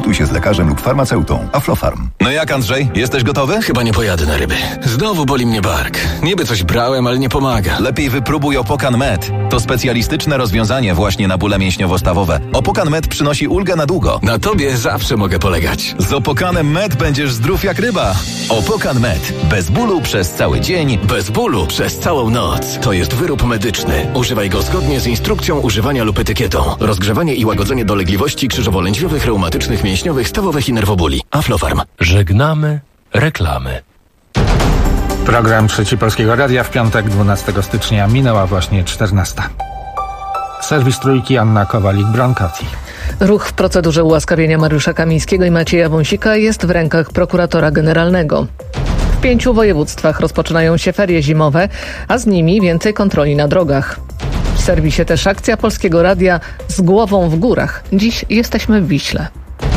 Skonsultuj się z lekarzem lub farmaceutą. Aflofarm. No jak, Andrzej? Jesteś gotowy? Chyba nie pojadę na ryby. Znowu boli mnie bark. Niby coś brałem, ale nie pomaga. Lepiej wypróbuj Opokan Med. To specjalistyczne rozwiązanie właśnie na bóle mięśniowo-stawowe. Opokan Med przynosi ulgę na długo. Na tobie zawsze mogę polegać. Z Opokanem Med będziesz zdrów jak ryba. Opokan Med. Bez bólu przez cały dzień. Bez bólu przez całą noc. To jest wyrób medyczny. Używaj go zgodnie z instrukcją używania lub etykietą. Rozgrzewanie i łagodzenie dolegliwości krzyżowo-lędźwiowych, reumatycznych, mięśniowych, stawowych i nerwobóli. Aflofarm. Żegnamy reklamy. Program Trzeci Polskiego Radia w piątek 12 stycznia minęła właśnie 14. Serwis Trójki, Anna Kowalik-Bronkati. Ruch w procedurze ułaskawienia Mariusza Kamińskiego i Macieja Wąsika jest w rękach prokuratora generalnego. W 5 województwach rozpoczynają się ferie zimowe, a z nimi więcej kontroli na drogach. W serwisie też akcja Polskiego Radia z głową w górach. Dziś jesteśmy w Wiśle.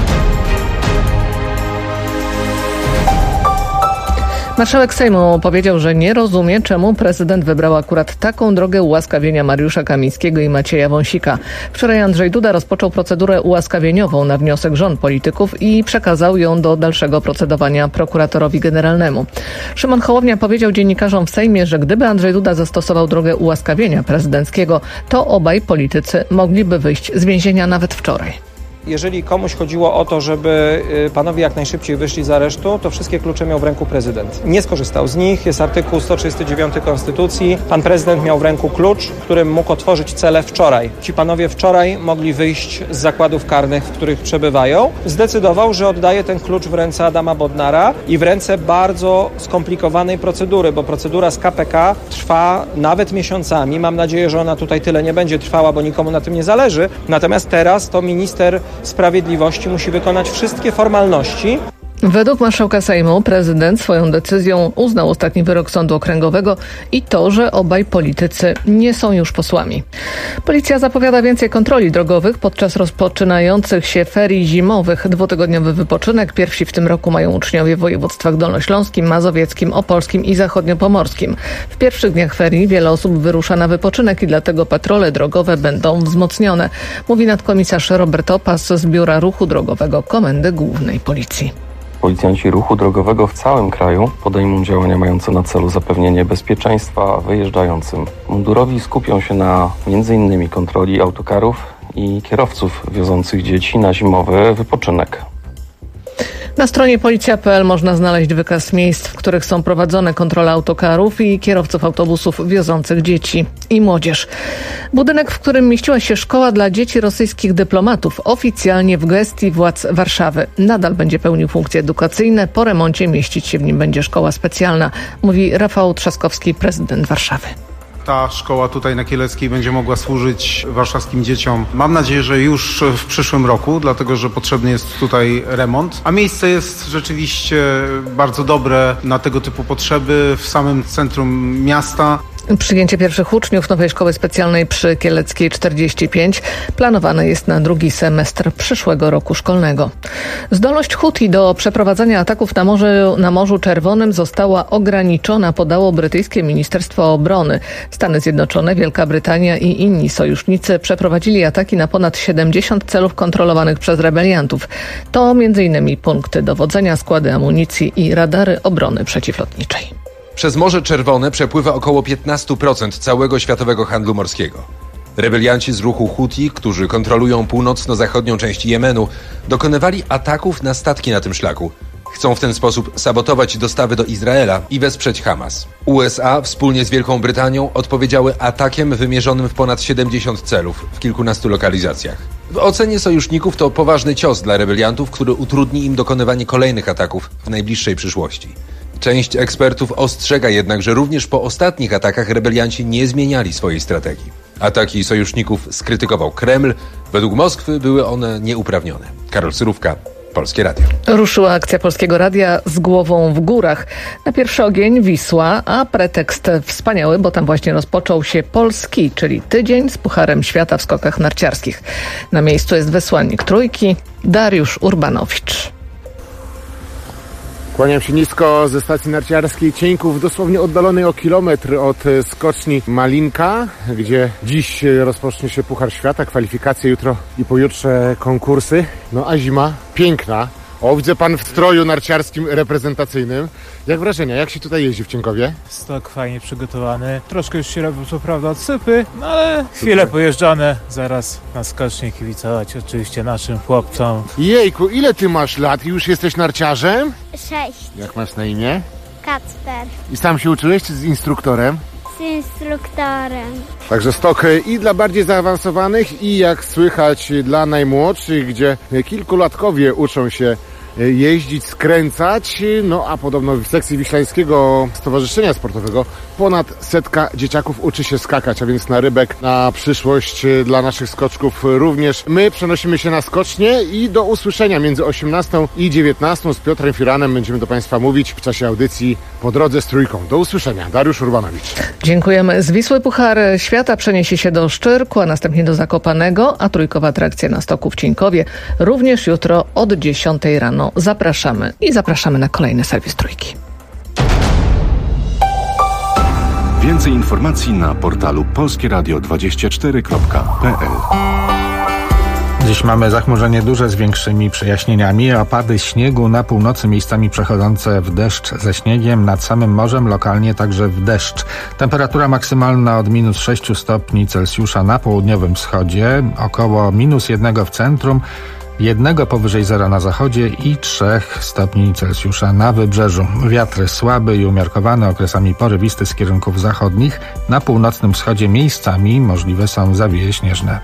Marszałek Sejmu powiedział, że nie rozumie, czemu prezydent wybrał akurat taką drogę ułaskawienia Mariusza Kamińskiego i Macieja Wąsika. Wczoraj Andrzej Duda rozpoczął procedurę ułaskawieniową na wniosek żon polityków i przekazał ją do dalszego procedowania prokuratorowi generalnemu. Szymon Hołownia powiedział dziennikarzom w Sejmie, że gdyby Andrzej Duda zastosował drogę ułaskawienia prezydenckiego, to obaj politycy mogliby wyjść z więzienia nawet wczoraj. Jeżeli komuś chodziło o to, żeby panowie jak najszybciej wyszli z aresztu, to wszystkie klucze miał w ręku prezydent. Nie skorzystał z nich, jest artykuł 139 Konstytucji. Pan prezydent miał w ręku klucz, którym mógł otworzyć cele wczoraj. Ci panowie wczoraj mogli wyjść z zakładów karnych, w których przebywają. Zdecydował, że oddaje ten klucz w ręce Adama Bodnara i w ręce bardzo skomplikowanej procedury, bo procedura z KPK trwa nawet miesiącami. Mam nadzieję, że ona tutaj tyle nie będzie trwała, bo nikomu na tym nie zależy. Natomiast teraz to minister Sprawiedliwości musi wykonać wszystkie formalności. Według marszałka Sejmu prezydent swoją decyzją uznał ostatni wyrok Sądu Okręgowego i to, że obaj politycy nie są już posłami. Policja zapowiada więcej kontroli drogowych podczas rozpoczynających się ferii zimowych. 2-tygodniowy wypoczynek pierwsi w tym roku mają uczniowie w województwach dolnośląskim, mazowieckim, opolskim i zachodniopomorskim. W pierwszych dniach ferii wiele osób wyrusza na wypoczynek i dlatego patrole drogowe będą wzmocnione, mówi nadkomisarz Robert Opas z Biura Ruchu Drogowego Komendy Głównej Policji. Policjanci ruchu drogowego w całym kraju podejmą działania mające na celu zapewnienie bezpieczeństwa wyjeżdżającym. Mundurowi skupią się na m.in. kontroli autokarów i kierowców wiozących dzieci na zimowy wypoczynek. Na stronie policja.pl można znaleźć wykaz miejsc, w których są prowadzone kontrole autokarów i kierowców autobusów wiozących dzieci i młodzież. Budynek, w którym mieściła się szkoła dla dzieci rosyjskich dyplomatów, oficjalnie w gestii władz Warszawy. Nadal będzie pełnił funkcje edukacyjne. Po remoncie mieścić się w nim będzie szkoła specjalna, mówi Rafał Trzaskowski, prezydent Warszawy. Ta szkoła tutaj na Kieleckiej będzie mogła służyć warszawskim dzieciom. Mam nadzieję, że już w przyszłym roku, dlatego że potrzebny jest tutaj remont. A miejsce jest rzeczywiście bardzo dobre na tego typu potrzeby w samym centrum miasta. Przyjęcie pierwszych uczniów nowej szkoły specjalnej przy Kieleckiej 45 planowane jest na drugi semestr przyszłego roku szkolnego. Zdolność Huti do przeprowadzania ataków na Morzu Czerwonym została ograniczona, podało brytyjskie Ministerstwo Obrony. Stany Zjednoczone, Wielka Brytania i inni sojusznicy przeprowadzili ataki na ponad 70 celów kontrolowanych przez rebeliantów. To m.in. punkty dowodzenia, składy amunicji i radary obrony przeciwlotniczej. Przez Morze Czerwone przepływa około 15% całego światowego handlu morskiego. Rebelianci z ruchu Huti, którzy kontrolują północno-zachodnią część Jemenu, dokonywali ataków na statki na tym szlaku. Chcą w ten sposób sabotować dostawy do Izraela i wesprzeć Hamas. USA wspólnie z Wielką Brytanią odpowiedziały atakiem wymierzonym w ponad 70 celów w kilkunastu lokalizacjach. W ocenie sojuszników to poważny cios dla rebeliantów, który utrudni im dokonywanie kolejnych ataków w najbliższej przyszłości. Część ekspertów ostrzega jednak, że również po ostatnich atakach rebelianci nie zmieniali swojej strategii. Ataki sojuszników skrytykował Kreml. Według Moskwy były one nieuprawnione. Karol Syrówka, Polskie Radio. Ruszyła akcja Polskiego Radia z głową w górach. Na pierwszy ogień Wisła, a pretekst wspaniały, bo tam właśnie rozpoczął się Polski, czyli tydzień z Pucharem Świata w skokach narciarskich. Na miejscu jest wysłannik Trójki, Dariusz Urbanowicz. Kłaniam się nisko ze stacji narciarskiej Cieńków, dosłownie oddalonej o kilometr od skoczni Malinka, gdzie dziś rozpocznie się Puchar Świata, kwalifikacje jutro i pojutrze konkursy. No a zima piękna. O, widzę pan w stroju narciarskim reprezentacyjnym. Jak wrażenia? Jak się tutaj jeździ w Cienkowie? Stok fajnie przygotowany. Troszkę już się robią co prawda odsypy, no ale chwilę pojeżdżane. Zaraz na skocznie kibicować oczywiście naszym chłopcom. Jejku, ile ty masz lat? Już jesteś narciarzem? 6. Jak masz na imię? Kacper. I sam się uczyłeś czy z instruktorem? Z instruktorem. Także stok i dla bardziej zaawansowanych i jak słychać dla najmłodszych, gdzie kilkulatkowie uczą się jeździć, skręcać, no a podobno w sekcji Wiślańskiego Stowarzyszenia Sportowego ponad 100 dzieciaków uczy się skakać, a więc na rybek, na przyszłość dla naszych skoczków również. My przenosimy się na skocznie i do usłyszenia między 18 i 19 z Piotrem Firanem będziemy do Państwa mówić w czasie audycji Po drodze z Trójką. Do usłyszenia. Dariusz Urbanowicz. Dziękujemy. Z Wisły Puchar Świata przeniesie się do Szczyrku, a następnie do Zakopanego, a trójkowa atrakcja na stoku w Cienkowie również jutro od 10 rano. Zapraszamy i zapraszamy na kolejny serwis Trójki. Więcej informacji na portalu polskieradio24.pl. Dziś mamy zachmurzenie duże z większymi przejaśnieniami, opady śniegu na północy miejscami przechodzące w deszcz ze śniegiem, nad samym morzem lokalnie także w deszcz. Temperatura maksymalna od minus 6 stopni Celsjusza na południowym wschodzie, około minus 1 w centrum, 1 powyżej zera na zachodzie i 3 stopni Celsjusza na wybrzeżu. Wiatr słaby i umiarkowany, okresami porywisty z kierunków zachodnich. Na północnym wschodzie miejscami możliwe są zawieje śnieżne.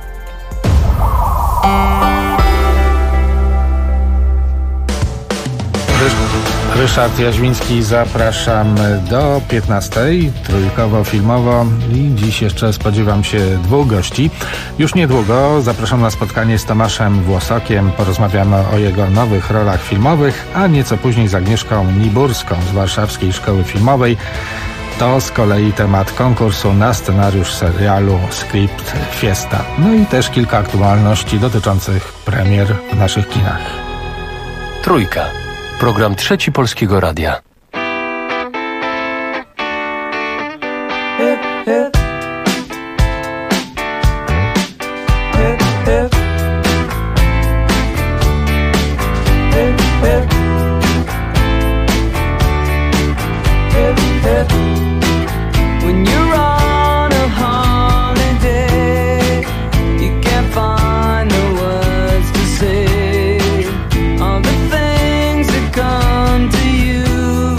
Ryszard Jaźwiński, zapraszam do 15:00, trójkowo-filmowo i dziś jeszcze spodziewam się 2 gości. Już niedługo zapraszam na spotkanie z Tomaszem Włosokiem, porozmawiamy o jego nowych rolach filmowych, a nieco później z Agnieszką Niburską z Warszawskiej Szkoły Filmowej. To z kolei temat konkursu na scenariusz serialu Skrypt Fiesta. No i też kilka aktualności dotyczących premier w naszych kinach. Trójka. Program Trzeci Polskiego Radia. Hip, hip. Hip, hip. Hip, hip. Hip, hip. When you're on a holiday, you can't find the words to say all the things that come to you.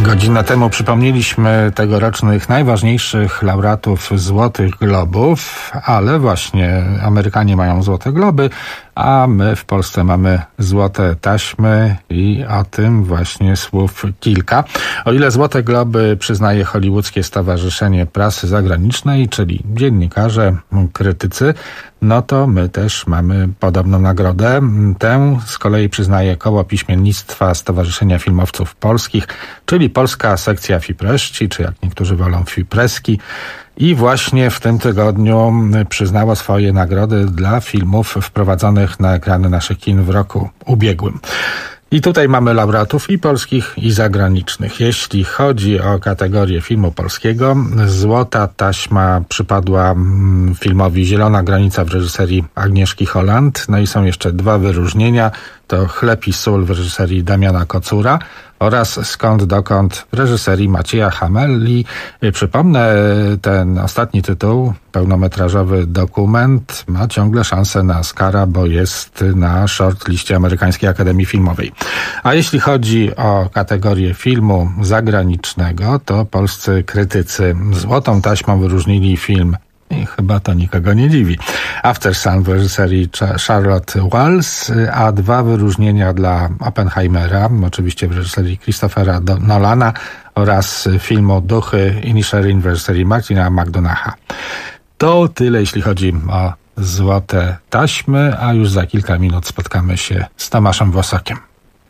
Godzinę temu przypomnieliśmy tegorocznych najważniejszych laureatów Złotych Globów, ale właśnie Amerykanie mają Złote Globy, a my w Polsce mamy Złote Taśmy i o tym właśnie słów kilka. O ile Złote Globy przyznaje Hollywoodzkie Stowarzyszenie Prasy Zagranicznej, czyli dziennikarze, krytycy, no to my też mamy podobną nagrodę. Tę z kolei przyznaje Koło Piśmiennictwa Stowarzyszenia Filmowców Polskich, czyli Polska Sekcja Fipreści, czy jak niektórzy wolą Fipreski. I właśnie w tym tygodniu przyznało swoje nagrody dla filmów wprowadzonych na ekrany naszych kin w roku ubiegłym. I tutaj mamy laureatów i polskich, i zagranicznych. Jeśli chodzi o kategorię filmu polskiego, Złota Taśma przypadła filmowi Zielona Granica w reżyserii Agnieszki Holland. No i są jeszcze dwa wyróżnienia. To Chleb i sól w reżyserii Damiana Kocura oraz Skąd dokąd w reżyserii Macieja Hamelli. Przypomnę, ten ostatni tytuł, pełnometrażowy dokument, ma ciągle szansę na Oscara, bo jest na shortliście Amerykańskiej Akademii Filmowej. A jeśli chodzi o kategorię filmu zagranicznego, to polscy krytycy Złotą Taśmą wyróżnili film, i chyba to nikogo nie dziwi, After Sun w reżyserii Charlotte Wells, a dwa wyróżnienia dla Oppenheimera, oczywiście w reżyserii Christophera Nolana, oraz filmu Duchy Inisherin w reżyserii Martina McDonagh'a. To tyle, jeśli chodzi o Złote Taśmy, a już za kilka minut spotkamy się z Tomaszem Wosokiem.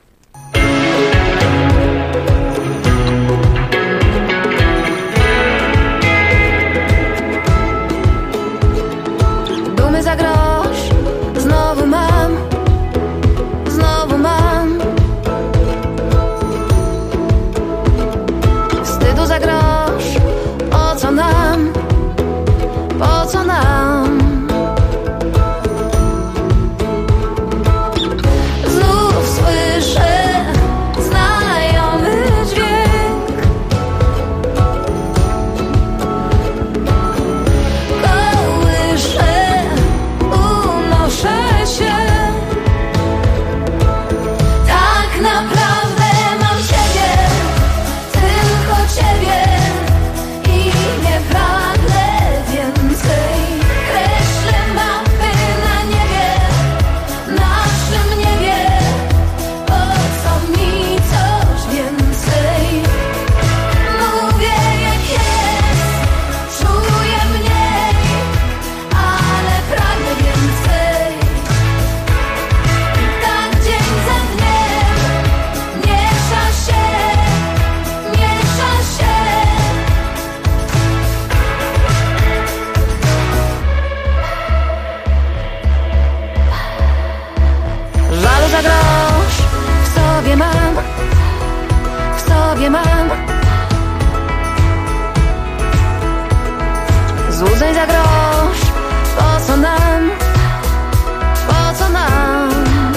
Złudzeń za grosz, po co nam, po co nam?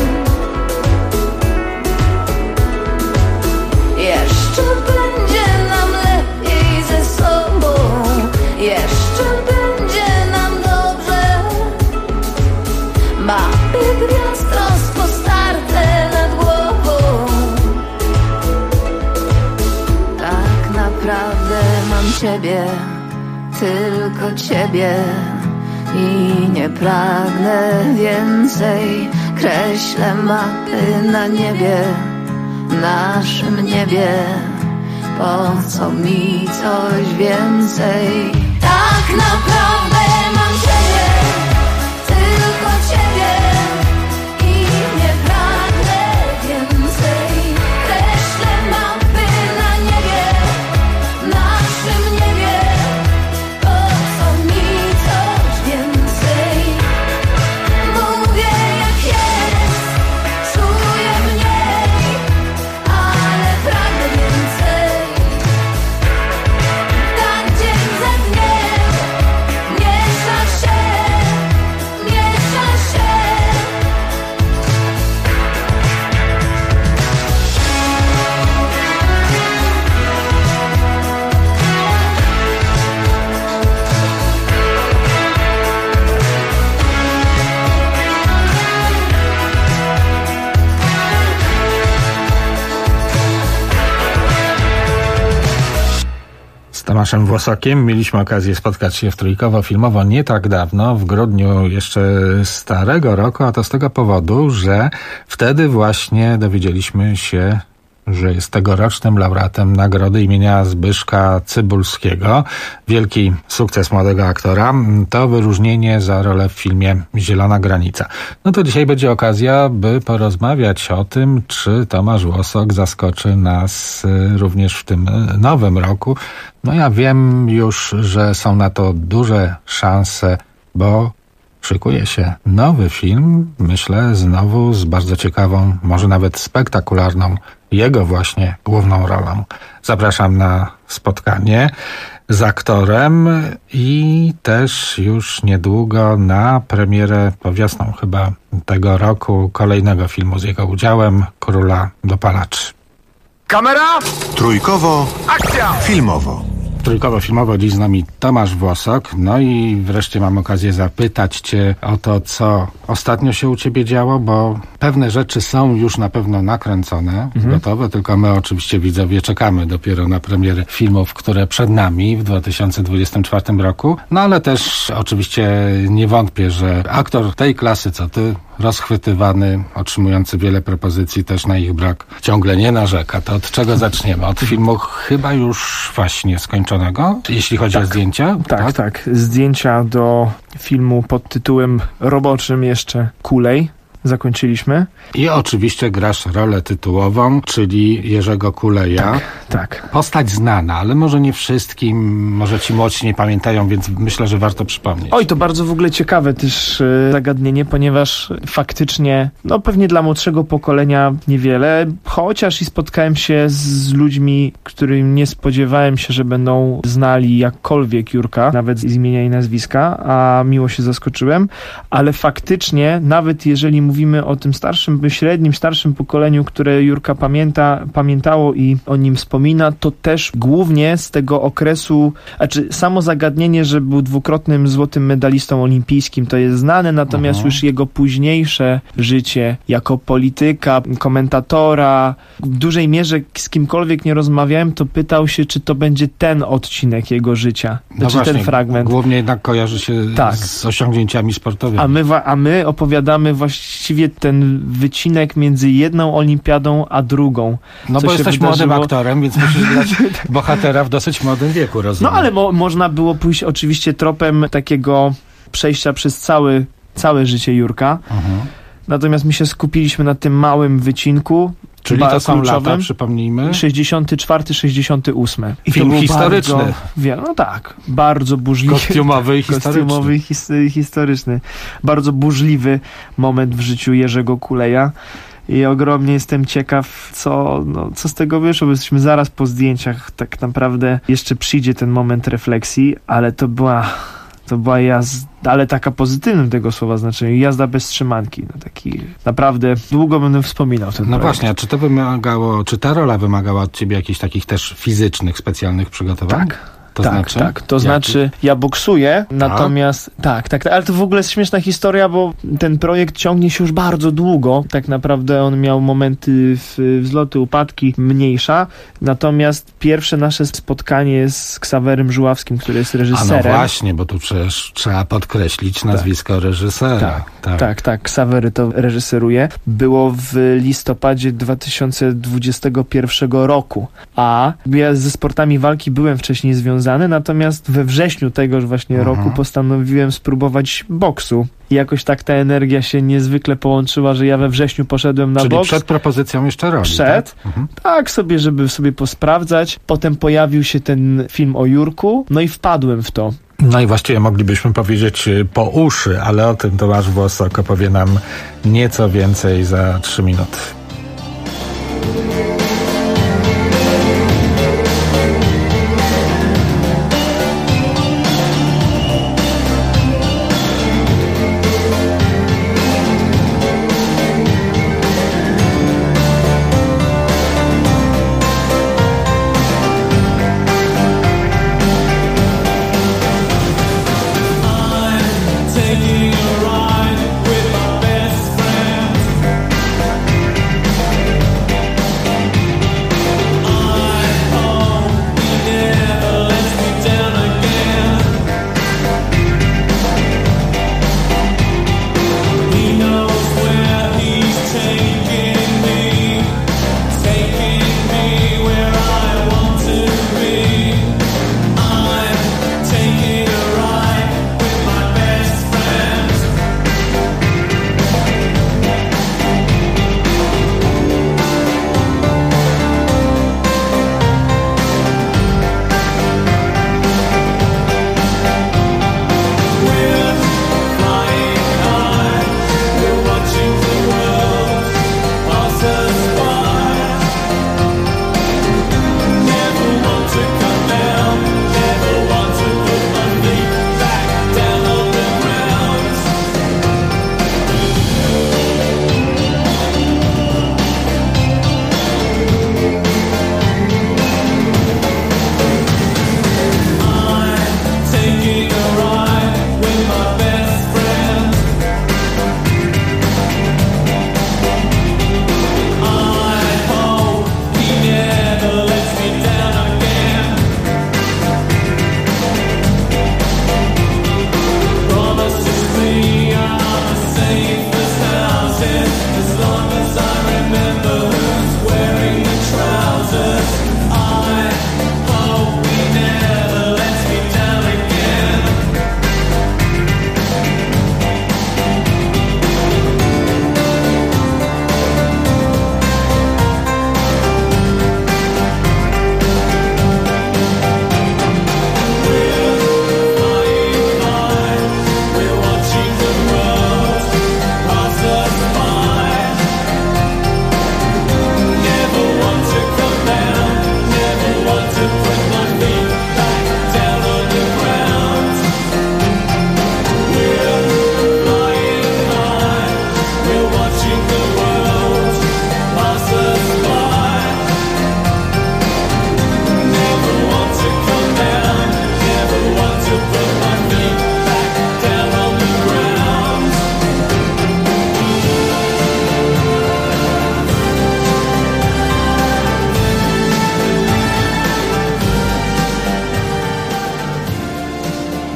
Jeszcze będzie nam lepiej ze sobą, jeszcze będzie nam dobrze. Mapy gwiazd rozpostarte nad głową. Tak naprawdę mam Ciebie, tylko Ciebie i nie pragnę więcej. Kreślę mapy na niebie, naszym niebie. Po co mi coś więcej? Tak naprawdę mam Ciebie, tylko Ciebie i nie pragnę więcej. Kreślę mapy na niebie, naszym niebie. Miesza się Tomaszem Włosokiem. Mieliśmy okazję spotkać się w Trójkowo-Filmowo nie tak dawno, w grudniu jeszcze starego roku, a to z tego powodu, że wtedy właśnie dowiedzieliśmy się, że jest tegorocznym laureatem nagrody imienia Zbyszka Cybulskiego. Wielki sukces młodego aktora to wyróżnienie za rolę w filmie Zielona Granica. No to dzisiaj będzie okazja, by porozmawiać o tym, czy Tomasz Włosok zaskoczy nas również w tym nowym roku. No ja wiem już, że są na to duże szanse, bo szykuje się nowy film, myślę, znowu z bardzo ciekawą, może nawet spektakularną, jego właśnie główną rolą. Zapraszam na spotkanie z aktorem i też już niedługo na premierę powiosną chyba tego roku kolejnego filmu z jego udziałem, Króla Dopalaczy. Kamera! Trójkowo. Akcja! Filmowo. Trójkowo-filmowo dziś z nami Tomasz Włosok. No i wreszcie mam okazję zapytać Cię o to, co ostatnio się u Ciebie działo, bo pewne rzeczy są już na pewno nakręcone, gotowe, tylko my oczywiście widzowie czekamy dopiero na premiery filmów, które przed nami w 2024 roku. No ale też oczywiście nie wątpię, że aktor tej klasy co Ty, rozchwytywany, otrzymujący wiele propozycji, też na ich brak ciągle nie narzeka. To od czego zaczniemy? Od filmu chyba już właśnie skończonego, jeśli chodzi o zdjęcia? Tak. Zdjęcia do filmu pod tytułem roboczym jeszcze Kulej zakończyliśmy. I oczywiście grasz rolę tytułową, czyli Jerzego Kuleja. Tak. Postać znana, ale może nie wszystkim, może ci młodsi nie pamiętają, więc myślę, że warto przypomnieć. Oj, to bardzo w ogóle ciekawe też zagadnienie, ponieważ faktycznie, no pewnie dla młodszego pokolenia niewiele, chociaż i spotkałem się z ludźmi, którym nie spodziewałem się, że będą znali jakkolwiek Jurka, nawet z imienia i nazwiska, a miło się zaskoczyłem, ale faktycznie, nawet jeżeli mówimy o tym starszym pokoleniu, które Jurka pamiętało i o nim wspomina, to też głównie z tego okresu, samo zagadnienie, że był dwukrotnym złotym medalistą olimpijskim, to jest znane, natomiast już jego późniejsze życie jako polityka, komentatora, w dużej mierze z kimkolwiek nie rozmawiałem, to pytał się, czy to będzie ten odcinek jego życia. No właśnie, ten fragment. Głównie jednak kojarzy się z osiągnięciami sportowymi. A my opowiadamy właściwie ten wycinek między jedną olimpiadą a drugą. No bo jesteś młodym aktorem, więc musisz grać bohatera w dosyć młodym wieku, rozumiem. No ale można było pójść oczywiście tropem takiego przejścia przez całe życie Jurka. Natomiast my się skupiliśmy na tym małym wycinku. Czyli to są lata, przypomnijmy? 64, 68. I film historyczny. Bardzo burzliwy. Kostiumowy i historyczny. Bardzo burzliwy moment w życiu Jerzego Kuleja. I ogromnie jestem ciekaw, co z tego wyszło, bo jesteśmy zaraz po zdjęciach. Tak naprawdę jeszcze przyjdzie ten moment refleksji, ale to była jazda, ale taka pozytywnym tego słowa znaczeniu, jazda bez trzymanki. Taki naprawdę długo będę wspominał ten projekt. Właśnie, a czy ta rola wymagała od ciebie jakichś takich też fizycznych, specjalnych przygotowań? To znaczy, ja boksuję, natomiast ale to w ogóle jest śmieszna historia, bo ten projekt ciągnie się już bardzo długo. Tak naprawdę on miał momenty wzloty, upadki, mniejsza. Natomiast pierwsze nasze spotkanie z Ksawerym Żuławskim, który jest reżyserem. No właśnie, bo tu przecież trzeba podkreślić nazwisko reżysera. Tak, Ksawery to reżyseruje. Było w listopadzie 2021 roku. A ja ze sportami walki byłem wcześniej związany, natomiast we wrześniu tegoż właśnie roku postanowiłem spróbować boksu. I jakoś tak ta energia się niezwykle połączyła, że ja we wrześniu poszedłem na boks. Czyli przed propozycją jeszcze roli, tak? Żeby sobie posprawdzać. Potem pojawił się ten film o Jurku, no i wpadłem w to. No i właściwie moglibyśmy powiedzieć po uszy, ale o tym Tomasz Włosok opowie nam nieco więcej za 3 minuty. Taking a ride with my best friend.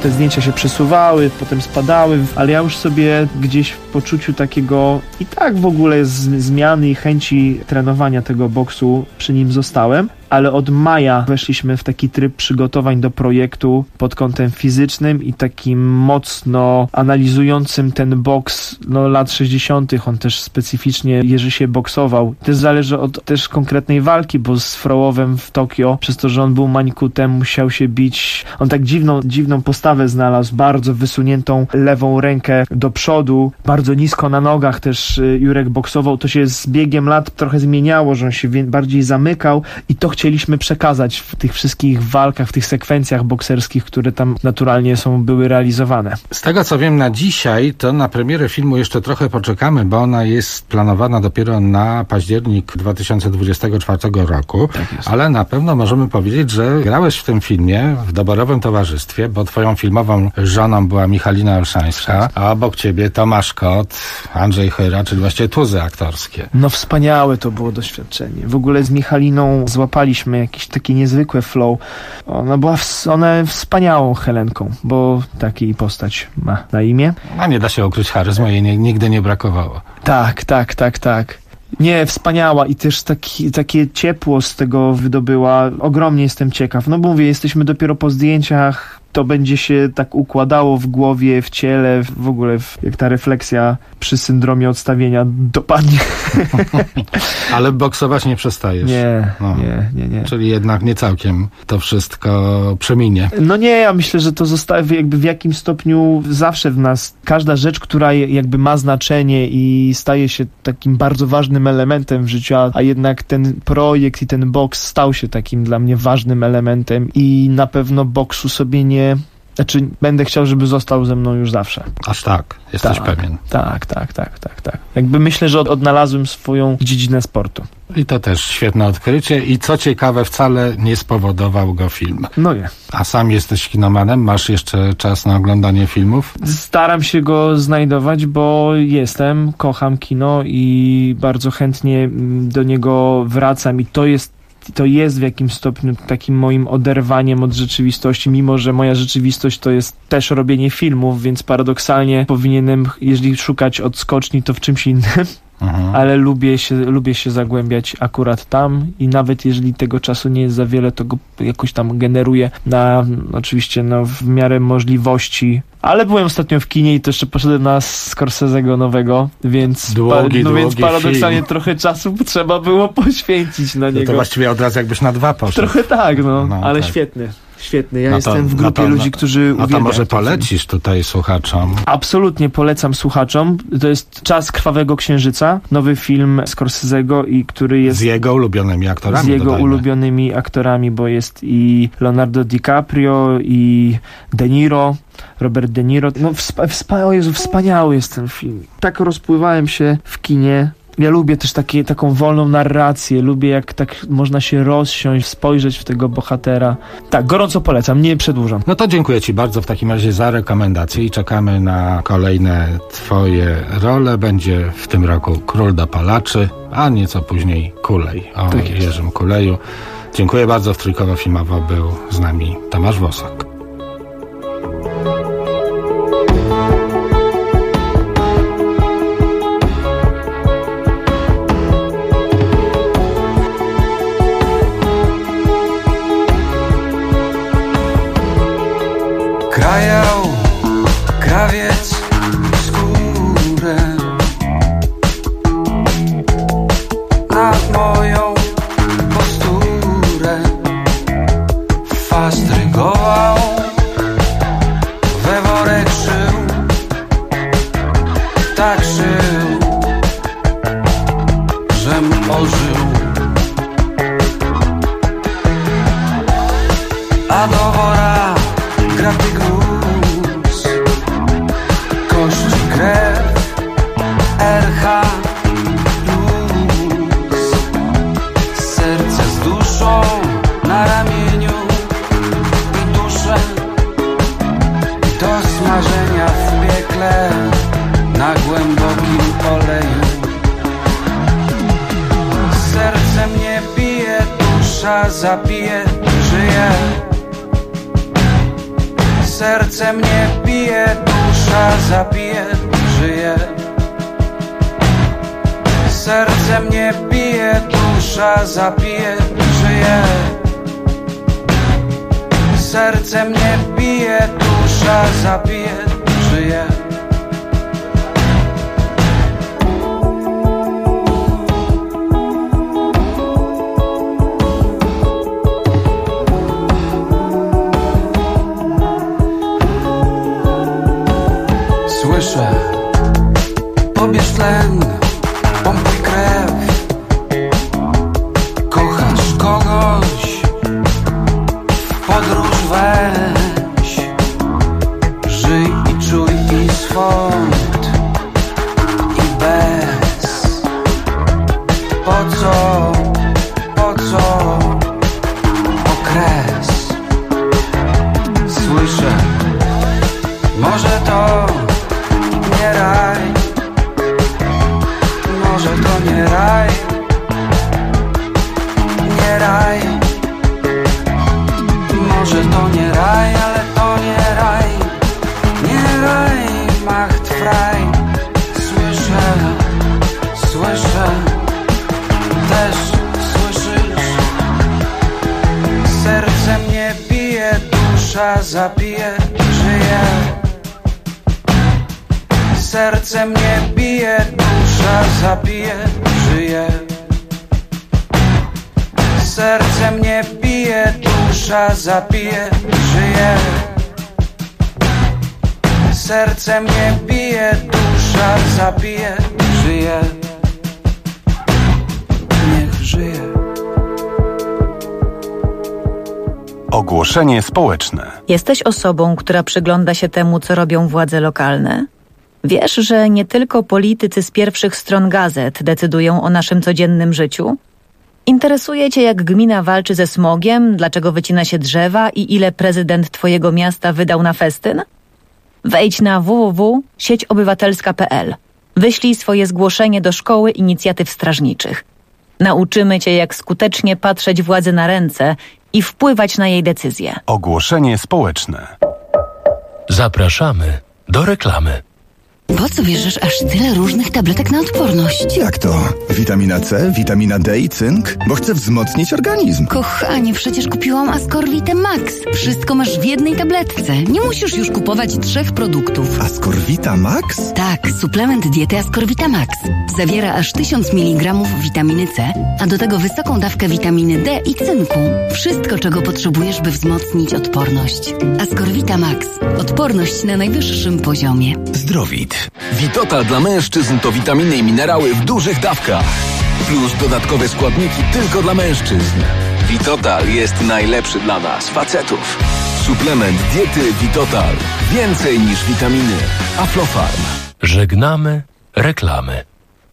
te zdjęcia się przesuwały, potem spadały, ale ja już sobie gdzieś w poczuciu takiego i tak w ogóle zmiany i chęci trenowania tego boksu przy nim zostałem. Ale od maja weszliśmy w taki tryb przygotowań do projektu pod kątem fizycznym i takim mocno analizującym ten boks lat 60. On też specyficznie Jerzy się boksował. Też zależy od też konkretnej walki, bo z Frołowem w Tokio, przez to, że on był mańkutem, musiał się bić. On tak dziwną postawę znalazł, bardzo wysuniętą lewą rękę do przodu, bardzo nisko na nogach też Jurek boksował. To się z biegiem lat trochę zmieniało, że on się bardziej zamykał i to chcieliśmy przekazać w tych wszystkich walkach, w tych sekwencjach bokserskich, które tam naturalnie były realizowane. Z tego co wiem na dzisiaj, to na premierę filmu jeszcze trochę poczekamy, bo ona jest planowana dopiero na październik 2024 roku, ale na pewno możemy powiedzieć, że grałeś w tym filmie w doborowym towarzystwie, bo twoją filmową żoną była Michalina Olszańska, a obok ciebie Tomasz Kot, Andrzej Chyra, czyli właściwie tuzy aktorskie. No wspaniałe to było doświadczenie. W ogóle z Michaliną złapaliśmy jakieś takie niezwykłe flow. Ona była wspaniałą Helenką, bo takiej postać ma na imię. A nie da się ukryć charyzmy, jej nigdy nie brakowało. Tak. Nie, wspaniała i też takie ciepło z tego wydobyła. Ogromnie jestem ciekaw. No bo mówię, jesteśmy dopiero po zdjęciach, to będzie się tak układało w głowie, w ciele, w ogóle jak ta refleksja przy syndromie odstawienia dopadnie. Ale boksować nie przestajesz. Nie. Czyli jednak nie całkiem to wszystko przeminie. No nie, ja myślę, że to zostaje jakby w jakimś stopniu zawsze w nas. Każda rzecz, która jakby ma znaczenie i staje się takim bardzo ważnym elementem w życiu, a jednak ten projekt i ten boks stał się takim dla mnie ważnym elementem i na pewno boksu sobie będę chciał, żeby został ze mną już zawsze. Aż tak? Jesteś pewien? Tak. Jakby myślę, że odnalazłem swoją dziedzinę sportu. I to też świetne odkrycie i co ciekawe, wcale nie spowodował go film. No nie. A sam jesteś kinomanem? Masz jeszcze czas na oglądanie filmów? Staram się go znajdować, bo kocham kino i bardzo chętnie do niego wracam i to jest w jakimś stopniu takim moim oderwaniem od rzeczywistości, mimo że moja rzeczywistość to jest też robienie filmów, więc paradoksalnie powinienem, jeżeli szukać odskoczni, to w czymś innym. Ale lubię się zagłębiać akurat tam i nawet jeżeli tego czasu nie jest za wiele, to go jakoś tam generuję oczywiście w miarę możliwości. Ale byłem ostatnio w kinie i to jeszcze poszedłem na Scorsese'ego nowego, więc więc paradoksalnie film. Trochę czasu trzeba było poświęcić na niego. To właściwie od razu jakbyś na 2 poszedł. Trochę tak, ale tak. Świetny. Ja jestem w grupie ludzi, którzy uwielbiają. No to może polecisz tutaj słuchaczom? Absolutnie polecam słuchaczom. To jest Czas krwawego księżyca, nowy film Scorsese'ego i który jest... Z jego ulubionymi aktorami. Z jego ulubionymi aktorami, bo jest i Leonardo DiCaprio, i De Niro, Robert De Niro. O Jezu, wspaniały jest ten film. Tak rozpływałem się w kinie. Ja lubię też taką wolną narrację, lubię jak tak można się rozsiąść, spojrzeć w tego bohatera. Tak, gorąco polecam, nie przedłużam. No to dziękuję Ci bardzo w takim razie za rekomendacje i czekamy na kolejne Twoje role. Będzie w tym roku Król dopalaczy, a nieco później Kulej o Jerzym Kuleju. Dziękuję bardzo. W Trójkowo Filmowo był z nami Tomasz Włosak. Krajał krawiec skórę nad moją posturę, fastrygował, we worek szył, tak szył, żem ożył, a do wora grabny gruz, kości, krew, RH plus, serce z duszą na ramieniu i duszę do smażenia w piekle na głębokim oleju. Serce mnie bije, dusza zabije, żyje. Serce mnie bije, dusza zabije, żyje. Serce mnie bije, dusza zabije, żyje. Serce mnie bije, dusza zabije, żyje. Słyszę, pobierz tlen, pompuj krew. Kochasz kogoś, w podróż weź. Żyj i czuj i swąd i bez. Po co okres? Słyszę, może to nie raj, może to nie raj, nie raj. Może to nie raj, ale to nie raj, nie raj, macht frei. Słyszę, też słyszysz. Serce mnie bije, dusza zabije, żyje. Serce mnie bije, dusza zabije, żyje. Serce mnie bije, dusza zabije, żyje. Serce mnie bije, dusza zabije, żyje. Niech żyje. Ogłoszenie społeczne. Jesteś osobą, która przygląda się temu, co robią władze lokalne? Wiesz, że nie tylko politycy z pierwszych stron gazet decydują o naszym codziennym życiu? Interesuje cię, jak gmina walczy ze smogiem, dlaczego wycina się drzewa i ile prezydent twojego miasta wydał na festyn? Wejdź na www.sieciobywatelska.pl. Wyślij swoje zgłoszenie do Szkoły Inicjatyw Strażniczych. Nauczymy cię, jak skutecznie patrzeć władzy na ręce i wpływać na jej decyzje. Ogłoszenie społeczne. Zapraszamy do reklamy. Po co bierzesz aż tyle różnych tabletek na odporność? Jak to? Witamina C, witamina D i cynk? Bo chcę wzmocnić organizm. Kochanie, przecież kupiłam Ascorvitę Max. Wszystko masz w jednej tabletce. Nie musisz już kupować 3 produktów. Ascorvita Max? Tak, suplement diety Ascorvita Max. Zawiera aż 1000 mg witaminy C, a do tego wysoką dawkę witaminy D i cynku. Wszystko, czego potrzebujesz, by wzmocnić odporność. Ascorvita Max. Odporność na najwyższym poziomie. Zdrowit. Vitotal dla mężczyzn to witaminy i minerały w dużych dawkach. Plus dodatkowe składniki tylko dla mężczyzn. Vitotal jest najlepszy dla nas, facetów. Suplement diety Vitotal. Więcej niż witaminy. Aflofarm. Żegnamy reklamy.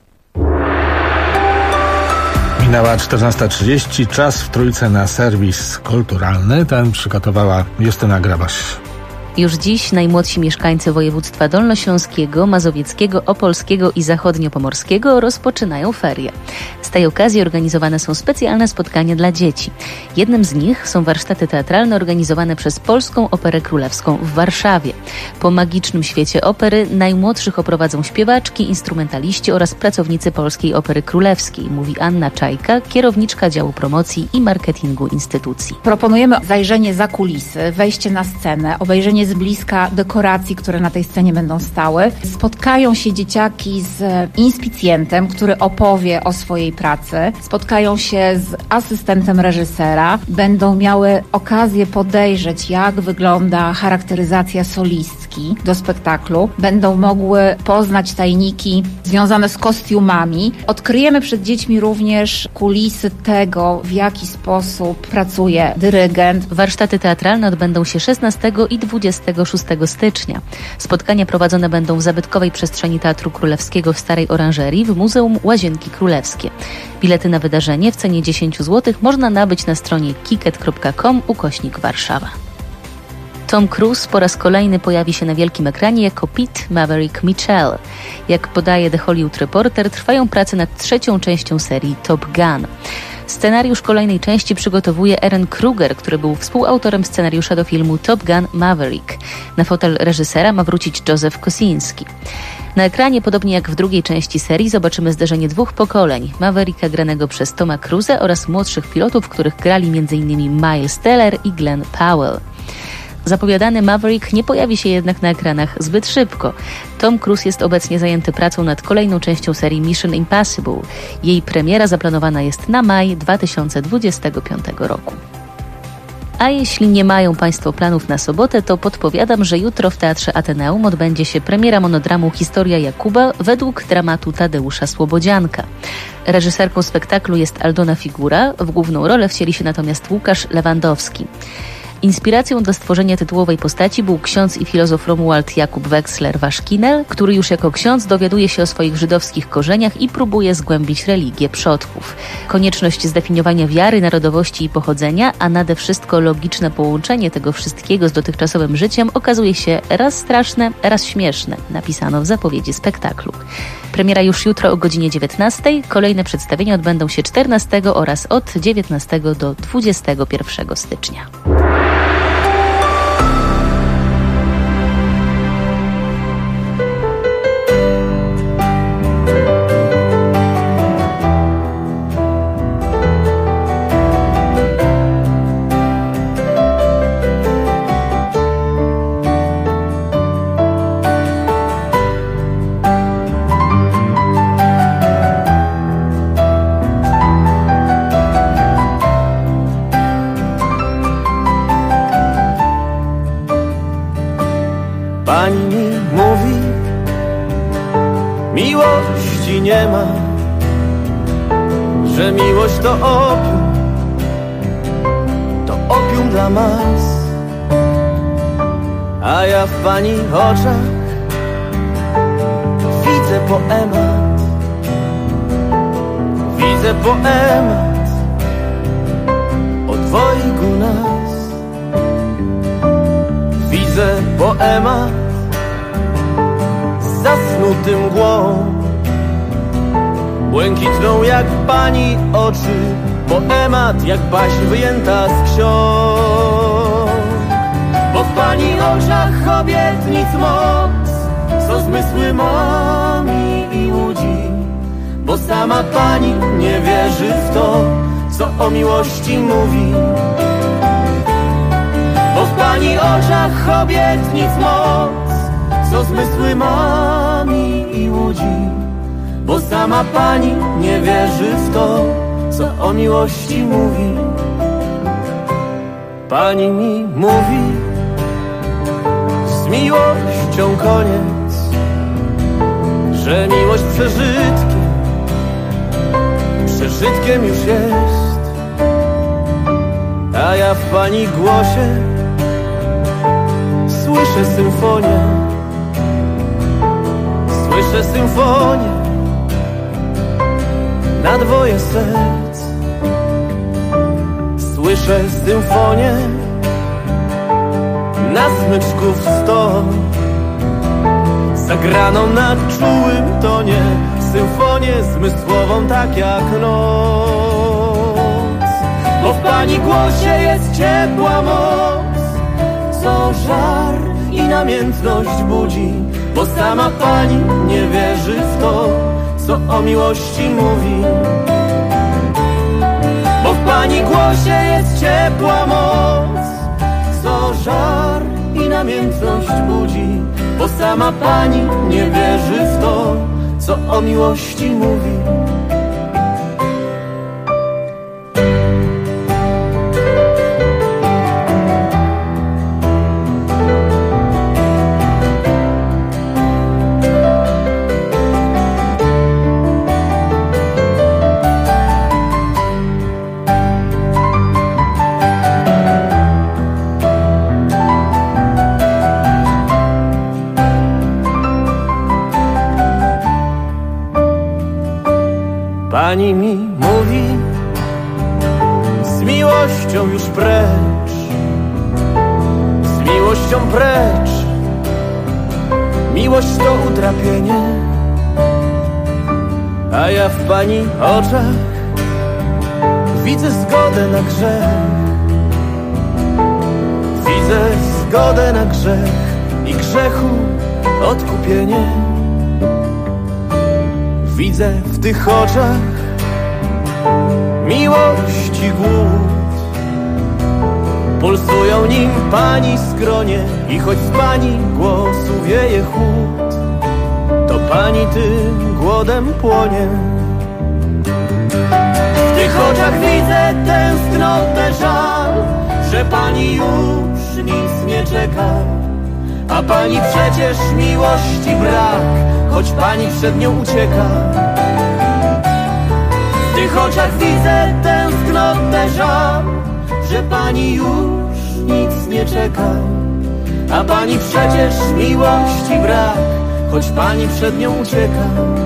Minęła 14:30, czas w Trójce na serwis kulturalny. Ten przygotowała Justyna Grabasz. Już dziś najmłodsi mieszkańcy województwa dolnośląskiego, mazowieckiego, opolskiego i zachodniopomorskiego rozpoczynają ferie. Z tej okazji organizowane są specjalne spotkania dla dzieci. Jednym z nich są warsztaty teatralne organizowane przez Polską Operę Królewską w Warszawie. Po magicznym świecie opery najmłodszych oprowadzą śpiewaczki, instrumentaliści oraz pracownicy Polskiej Opery Królewskiej, mówi Anna Czajka, kierowniczka działu promocji i marketingu instytucji. Proponujemy zajrzenie za kulisy, wejście na scenę, obejrzenie z bliska dekoracji, które na tej scenie będą stały. Spotkają się dzieciaki z inspicjentem, który opowie o swojej pracy. Spotkają się z asystentem reżysera. Będą miały okazję podejrzeć, jak wygląda charakteryzacja solistki do spektaklu. Będą mogły poznać tajniki związane z kostiumami. Odkryjemy przed dziećmi również kulisy tego, w jaki sposób pracuje dyrygent. Warsztaty teatralne odbędą się 16 i 26 stycznia. Spotkania prowadzone będą w zabytkowej przestrzeni Teatru Królewskiego w Starej Oranżerii w Muzeum Łazienki Królewskie. Bilety na wydarzenie w cenie 10 zł można nabyć na stronie kiket.com/Warszawa. Tom Cruise po raz kolejny pojawi się na wielkim ekranie jako Pete Maverick Mitchell. Jak podaje The Hollywood Reporter, trwają prace nad 3. częścią serii Top Gun. Scenariusz kolejnej części przygotowuje Aaron Kruger, który był współautorem scenariusza do filmu Top Gun Maverick. Na fotel reżysera ma wrócić Joseph Kosinski. Na ekranie, podobnie jak w drugiej części serii, zobaczymy zderzenie dwóch pokoleń. Mavericka granego przez Toma Cruise'a oraz młodszych pilotów, których grali m.in. Miles Teller i Glenn Powell. Zapowiadany Maverick nie pojawi się jednak na ekranach zbyt szybko. Tom Cruise jest obecnie zajęty pracą nad kolejną częścią serii Mission Impossible. Jej premiera zaplanowana jest na maj 2025 roku. A jeśli nie mają Państwo planów na sobotę, to podpowiadam, że jutro w Teatrze Ateneum odbędzie się premiera monodramu Historia Jakuba według dramatu Tadeusza Słobodzianka. Reżyserką spektaklu jest Aldona Figura, w główną rolę wcieli się natomiast Łukasz Lewandowski. Inspiracją do stworzenia tytułowej postaci był ksiądz i filozof Romuald Jakub Wexler-Waszkinel, który już jako ksiądz dowiaduje się o swoich żydowskich korzeniach i próbuje zgłębić religię przodków. Konieczność zdefiniowania wiary, narodowości i pochodzenia, a nade wszystko logiczne połączenie tego wszystkiego z dotychczasowym życiem okazuje się raz straszne, raz śmieszne, napisano w zapowiedzi spektaklu. Premiera już jutro o godzinie 19, kolejne przedstawienia odbędą się 14 oraz od 19 do 21 stycznia. Pani mi mówi, miłości nie ma, że miłość to opium dla mas. A ja w pani oczach widzę poemat o dwojgu nas. Widzę poemat z zasnutym mgłą, błękitną jak pani oczy, poemat jak baśń wyjęta z ksiąg. Bo w pani oczach obietnic moc, co zmysły mami i łudzi, bo sama pani nie wierzy w to, co o miłości mówi. Bo w pani oczach obietnic moc, co zmysły mami i łudzi, bo sama pani nie wierzy w to, co o miłości mówi. Pani mi mówi, z miłością koniec, że miłość przeżytkiem już jest. A ja w pani głosie słyszę symfonię na dwoje serc. Słyszę symfonię na smyczków 100, zagraną na czułym tonie, symfonię zmysłową tak jak noc. Bo w pani głosie jest ciepła moc, co żar i namiętność budzi, bo sama pani nie wierzy w to, co o miłości mówi. Bo w pani głosie jest ciepła moc, co żar i namiętność budzi, bo sama pani nie wierzy w to, co o miłości mówi. Pani mi mówi, z miłością już precz, z miłością precz. Miłość to utrapienie, a ja w pani oczach widzę zgodę na grzech. Widzę zgodę na grzech i grzechu odkupienie. Widzę w tych oczach miłości głód. Pulsują nim pani skronie i choć z pani głosu wieje chłód, to pani tym głodem płonie. W tych oczach widzę tęsknotę, żal, że pani już nic nie czeka. A pani przecież miłości brak, choć pani przed nią ucieka. W tych oczach widzę tęsknotę, żal, że pani już nic nie czeka. A pani przecież miłości brak, choć pani przed nią ucieka.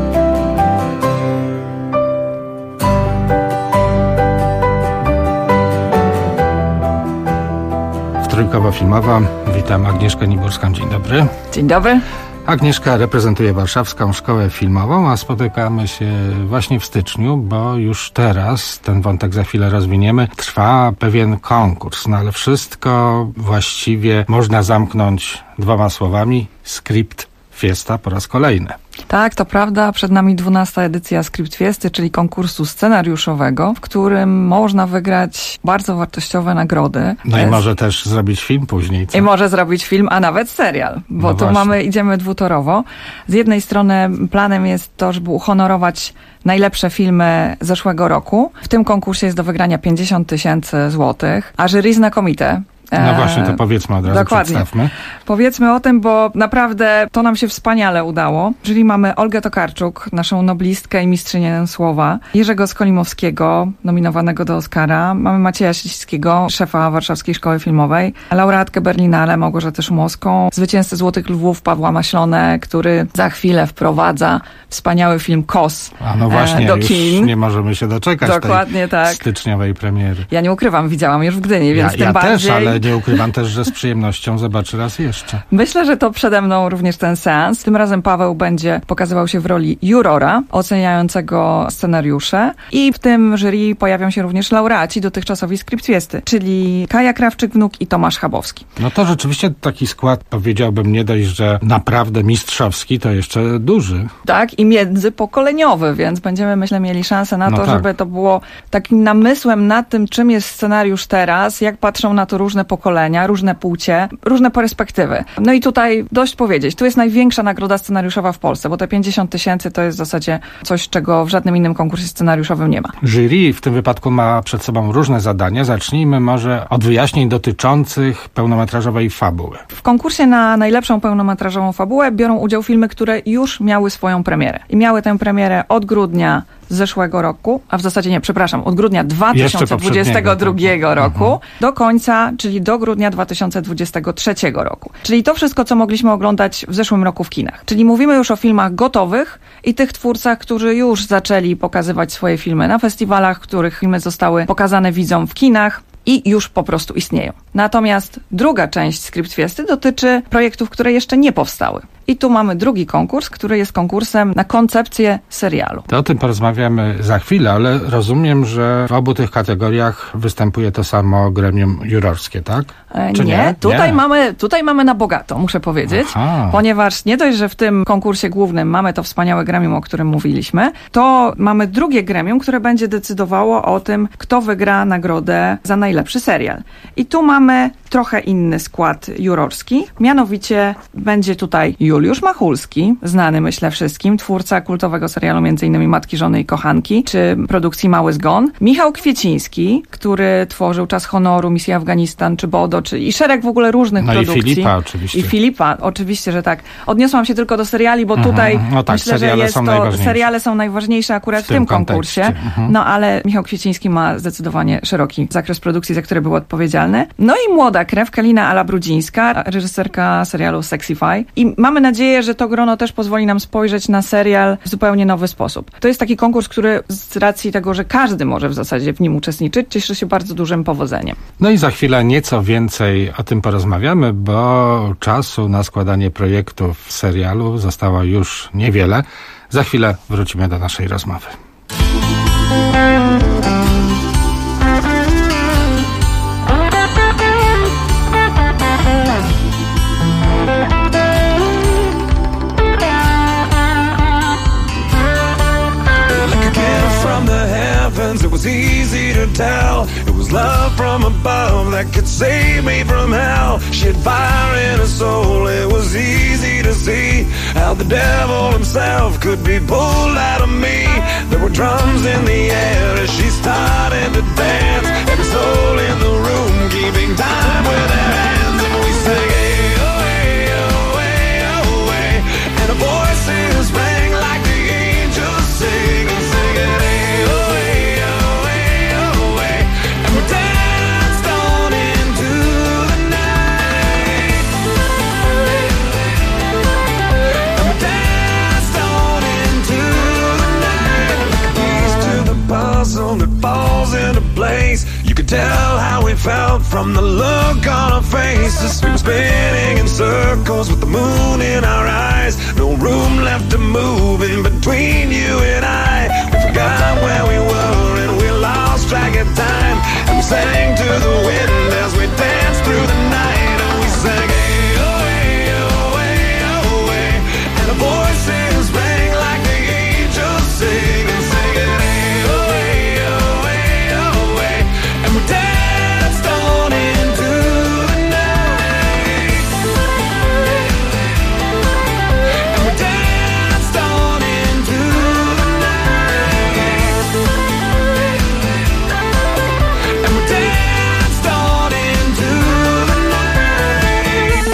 Trójkowa filmowa. Witam Agnieszkę Niburską. Dzień dobry. Dzień dobry. Agnieszka reprezentuje Warszawską Szkołę Filmową, a spotykamy się właśnie w styczniu, bo już teraz, ten wątek za chwilę rozwiniemy, trwa pewien konkurs. No ale wszystko właściwie można zamknąć 2 słowami: Script Fiesta po raz kolejny. Tak, to prawda. Przed nami 12. edycja Script Fiesty, czyli konkursu scenariuszowego, w którym można wygrać bardzo wartościowe nagrody. No i może też zrobić film później, co? I może zrobić film, a nawet serial, bo no tu idziemy dwutorowo. Z jednej strony planem jest to, żeby uhonorować najlepsze filmy zeszłego roku. W tym konkursie jest do wygrania 50 000 złotych, a jury znakomite. No właśnie, to powiedzmy od razu, dokładnie. Przedstawmy. Powiedzmy o tym, bo naprawdę to nam się wspaniale udało. Czyli mamy Olgę Tokarczuk, naszą noblistkę i mistrzynię słowa, Jerzego Skolimowskiego, nominowanego do Oscara, mamy Macieja Śliskiego, szefa Warszawskiej Szkoły Filmowej, laureatkę Berlinale Małgorzatę Szumowską, zwycięzcę Złotych Lwów Pawła Maślonę, który za chwilę wprowadza wspaniały film KOS a no właśnie, do już kin. Nie możemy się doczekać dokładnie tej tak. styczniowej premiery. Ja nie ukrywam, widziałam już w Gdyni, więc tym bardziej... Ja też, ale nie ukrywam też, że z przyjemnością zobaczy raz jeszcze. Myślę, że to przede mną również ten seans. Tym razem Paweł będzie pokazywał się w roli jurora oceniającego scenariusze i w tym jury pojawią się również laureaci dotychczasowi Script Fiesty, czyli Kaja Krawczyk-Wnuk i Tomasz Chabowski. No to rzeczywiście taki skład, powiedziałbym, nie dość, że naprawdę mistrzowski, to jeszcze duży. Tak, i międzypokoleniowy, więc będziemy, myślę, mieli szansę na to, tak, żeby to było takim namysłem nad tym, czym jest scenariusz teraz, jak patrzą na to różne pokolenia, różne płcie, różne perspektywy. No i tutaj dość powiedzieć, tu jest największa nagroda scenariuszowa w Polsce, bo te 50 000 to jest w zasadzie coś, czego w żadnym innym konkursie scenariuszowym nie ma. Jury w tym wypadku ma przed sobą różne zadania. Zacznijmy może od wyjaśnień dotyczących pełnometrażowej fabuły. W konkursie na najlepszą pełnometrażową fabułę biorą udział filmy, które już miały swoją premierę. I miały tę premierę od grudnia zeszłego roku, a w zasadzie nie, przepraszam, od grudnia 2022 roku do końca, czyli do grudnia 2023 roku. Czyli to wszystko, co mogliśmy oglądać w zeszłym roku w kinach. Czyli mówimy już o filmach gotowych i tych twórcach, którzy już zaczęli pokazywać swoje filmy na festiwalach, których filmy zostały pokazane widzom w kinach i już po prostu istnieją. Natomiast druga część Script Fiesty dotyczy projektów, które jeszcze nie powstały. I tu mamy drugi konkurs, który jest konkursem na koncepcję serialu. To o tym porozmawiamy za chwilę, ale rozumiem, że w obu tych kategoriach występuje to samo gremium jurorskie, tak? Czy nie? Tutaj mamy na bogato, muszę powiedzieć, ponieważ nie dość, że w tym konkursie głównym mamy to wspaniałe gremium, o którym mówiliśmy, to mamy drugie gremium, które będzie decydowało o tym, kto wygra nagrodę za najlepszy serial. I tu mamy trochę inny skład jurorski, mianowicie będzie tutaj Juliusz Machulski, znany myślę wszystkim, twórca kultowego serialu m.in. Matki, Żony i Kochanki, czy produkcji Mały Zgon. Michał Kwieciński, który tworzył Czas Honoru, Misja Afganistan, czy Bodo, i szereg w ogóle różnych produkcji. I Filipa oczywiście. I Filipa, oczywiście, że tak. Odniosłam się tylko do seriali, bo tutaj myślę, że seriale są najważniejsze akurat w tym konkursie. No ale Michał Kwieciński ma zdecydowanie szeroki zakres produkcji, za które był odpowiedzialny. No i młoda krew, Kalina Ala-Brudzińska, reżyserka serialu Sexify. I mamy nadzieję, że to grono też pozwoli nam spojrzeć na serial w zupełnie nowy sposób. To jest taki konkurs, który z racji tego, że każdy może w zasadzie w nim uczestniczyć, cieszy się bardzo dużym powodzeniem. No i za chwilę nieco więcej o tym porozmawiamy, bo czasu na składanie projektów w serialu zostało już niewiele. Za chwilę wrócimy do naszej rozmowy. above that could save me from hell. She had fire in her soul, it was easy to see how the devil himself could be pulled out of me. There were drums in the air as she started to dance. Every soul in the room keeping time with their hands. And we sang, hey, oh, hey, oh, hey, oh, hey. And our voices rang like the angels sing. And singing, hey, oh, hey, oh, hey, oh, hey. And we danced on into the night. And we danced on into the night. Keys to the puzzle that falls into place. You could tell how we felt from the look on our faces. We were spinning in circles with the moon in our eyes. No room left to move in between you and I. We forgot where we were and we lost track of time. And we sang to the wind as we danced through the night. And we sang, hey, oh, hey, oh, hey, oh, hey. And our voices rang like the angels sing. And singing, hey, oh, hey, oh, hey, oh, hey. And we danced on into the night. And we danced on into the night. And we danced on into the night.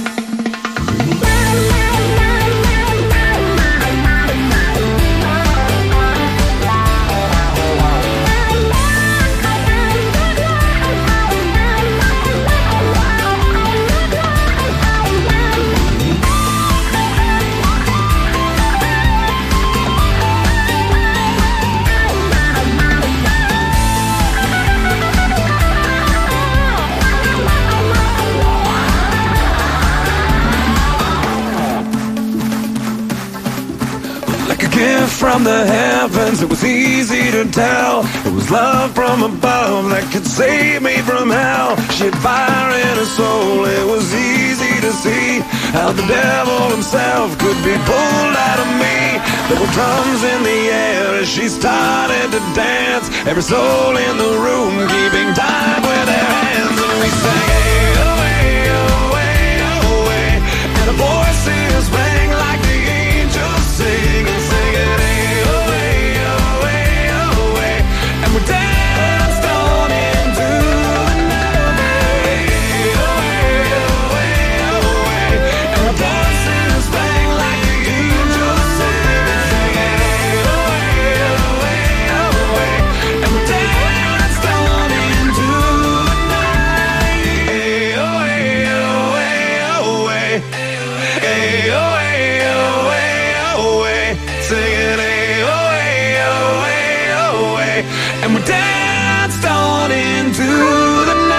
Like a gift from the heavens, it was easy to tell. It was love from above that could save me from hell. She had fire in her soul, it was easy to see how the devil himself could be pulled out of me. There were drums in the air as she started to dance. Every soul in the room keeping time with their hands. And we sang, hey, oh, hey, oh, hey, oh, hey. And our voices rang like the angels sing. And singing, hey, oh, hey, oh, hey, oh, hey. And we danced on into the night. Hey, oh, hey, oh, hey, oh, hey. And our voices rang like the angels sing. And singing, hey, oh, hey, oh, hey, oh, hey. And we danced on into the night. Hey, oh, hey, oh, hey, oh, hey. Hey, oh, hey, oh, hey, oh, hey. Singing, hey, oh, hey, oh, hey, oh, hey. And we danced on into the night.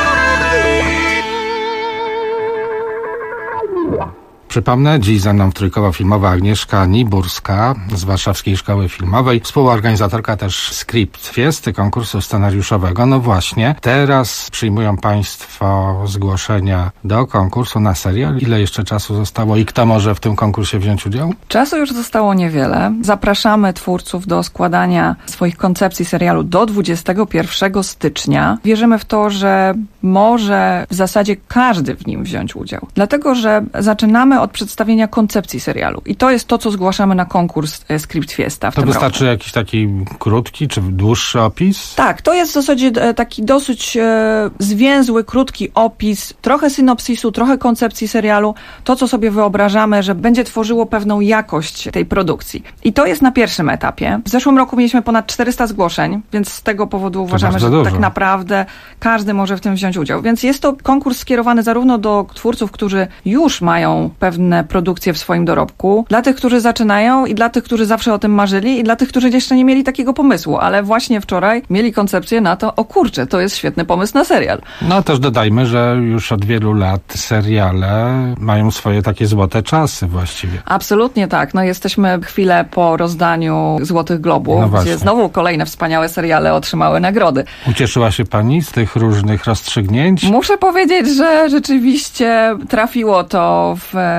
Przypomnę, dziś ze mną trójkowo filmowa Agnieszka Niburska z Warszawskiej Szkoły Filmowej, współorganizatorka też Script Fiesty, konkursu scenariuszowego. No właśnie, teraz przyjmują Państwo zgłoszenia do konkursu na serial. Ile jeszcze czasu zostało i kto może w tym konkursie wziąć udział? Czasu już zostało niewiele. Zapraszamy twórców do składania swoich koncepcji serialu do 21 stycznia. Wierzymy w to, że może w zasadzie każdy w nim wziąć udział. Dlatego, że zaczynamy od przedstawienia koncepcji serialu. I to jest to, co zgłaszamy na konkurs Script Fiesta w tym roku. To wystarczy jakiś taki krótki czy dłuższy opis? Tak, to jest w zasadzie taki dosyć zwięzły, krótki opis, trochę synopsisu, trochę koncepcji serialu, to, co sobie wyobrażamy, że będzie tworzyło pewną jakość tej produkcji. I to jest na pierwszym etapie. W zeszłym roku mieliśmy ponad 400 zgłoszeń, więc z tego powodu uważamy, że tak naprawdę każdy może w tym wziąć udział. Więc jest to konkurs skierowany zarówno do twórców, którzy już mają pewne produkcje w swoim dorobku, dla tych, którzy zaczynają i dla tych, którzy zawsze o tym marzyli i dla tych, którzy jeszcze nie mieli takiego pomysłu, ale właśnie wczoraj mieli koncepcję na to, o kurczę, to jest świetny pomysł na serial. No też dodajmy, że już od wielu lat seriale mają swoje takie złote czasy właściwie. Absolutnie tak. No jesteśmy chwilę po rozdaniu Złotych Globów, gdzie znowu kolejne wspaniałe seriale otrzymały nagrody. Ucieszyła się Pani z tych różnych rozstrzygnięć? Muszę powiedzieć, że rzeczywiście trafiło to w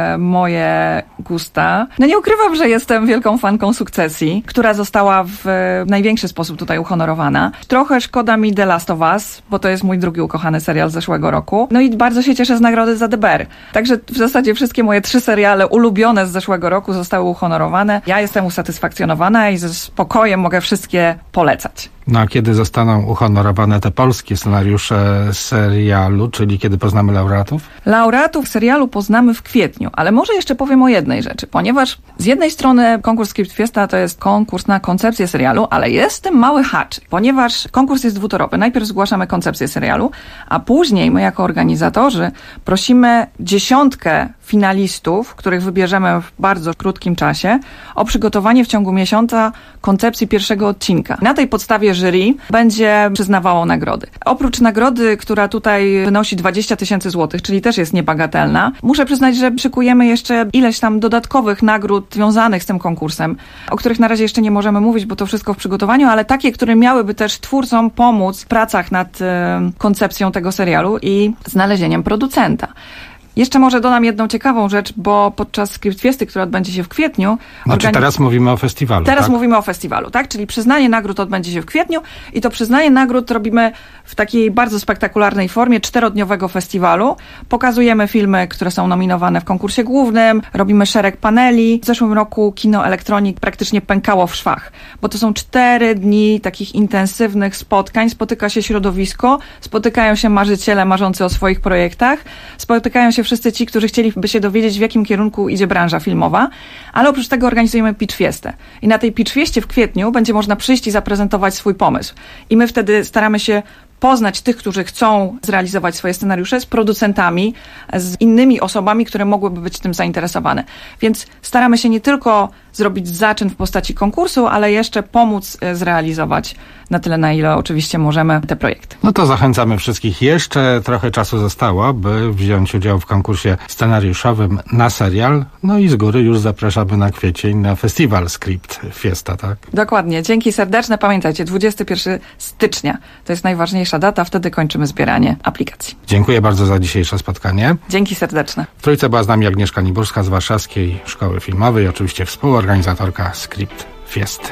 moje gusta. No nie ukrywam, że jestem wielką fanką Sukcesji, która została w największy sposób tutaj uhonorowana. Trochę szkoda mi The Last of Us, bo to jest mój drugi ukochany serial z zeszłego roku. No i bardzo się cieszę z nagrody za The Bear. Także w zasadzie wszystkie moje 3 seriale ulubione z zeszłego roku zostały uhonorowane. Ja jestem usatysfakcjonowana i ze spokojem mogę wszystkie polecać. No a kiedy zostaną uhonorowane te polskie scenariusze serialu, czyli kiedy poznamy laureatów? Laureatów serialu poznamy w kwietniu, ale może jeszcze powiem o jednej rzeczy, ponieważ z jednej strony konkurs Script Fiesta to jest konkurs na koncepcję serialu, ale jest w tym mały haczyk, ponieważ konkurs jest dwutorowy. Najpierw zgłaszamy koncepcję serialu, a później my jako organizatorzy prosimy 10 finalistów, których wybierzemy w bardzo krótkim czasie, o przygotowanie w ciągu miesiąca koncepcji pierwszego odcinka. Na tej podstawie jury będzie przyznawało nagrody. Oprócz nagrody, która tutaj wynosi 20 000 złotych, czyli też jest niebagatelna, muszę przyznać, że szykujemy jeszcze ileś tam dodatkowych nagród związanych z tym konkursem, o których na razie jeszcze nie możemy mówić, bo to wszystko w przygotowaniu, ale takie, które miałyby też twórcom pomóc w pracach nad koncepcją tego serialu i znalezieniem producenta. Jeszcze może dodam jedną ciekawą rzecz, bo podczas Script Fiesty, która odbędzie się w kwietniu... Znaczy teraz mówimy o festiwalu, Teraz tak? mówimy o festiwalu, tak? Czyli przyznanie nagród odbędzie się w kwietniu i to przyznanie nagród robimy w takiej bardzo spektakularnej formie 4-dniowego festiwalu. Pokazujemy filmy, które są nominowane w konkursie głównym, robimy szereg paneli. W zeszłym roku Kino Elektronik praktycznie pękało w szwach, bo to są 4 dni takich intensywnych spotkań. Spotyka się środowisko, spotykają się marzyciele marzący o swoich projektach, spotykają się wszyscy ci, którzy chcieliby się dowiedzieć, w jakim kierunku idzie branża filmowa, ale oprócz tego organizujemy Pitch Fiestę. I na tej Pitch Fieście w kwietniu będzie można przyjść i zaprezentować swój pomysł. I my wtedy staramy się poznać tych, którzy chcą zrealizować swoje scenariusze z producentami, z innymi osobami, które mogłyby być tym zainteresowane. Więc staramy się nie tylko zrobić zaczyn w postaci konkursu, ale jeszcze pomóc zrealizować na tyle, na ile oczywiście możemy te projekty. No to zachęcamy wszystkich. Jeszcze trochę czasu zostało, by wziąć udział w konkursie scenariuszowym na serial. No i z góry już zapraszamy na kwiecień na festiwal Script Fiesta, tak? Dokładnie. Dzięki serdeczne. Pamiętajcie, 21 stycznia to jest najważniejsza data. Wtedy kończymy zbieranie aplikacji. Dziękuję bardzo za dzisiejsze spotkanie. Dzięki serdeczne. W trójce była z nami Agnieszka Niburska z Warszawskiej Szkoły Filmowej, oczywiście współorganizatorka Script Fiesty.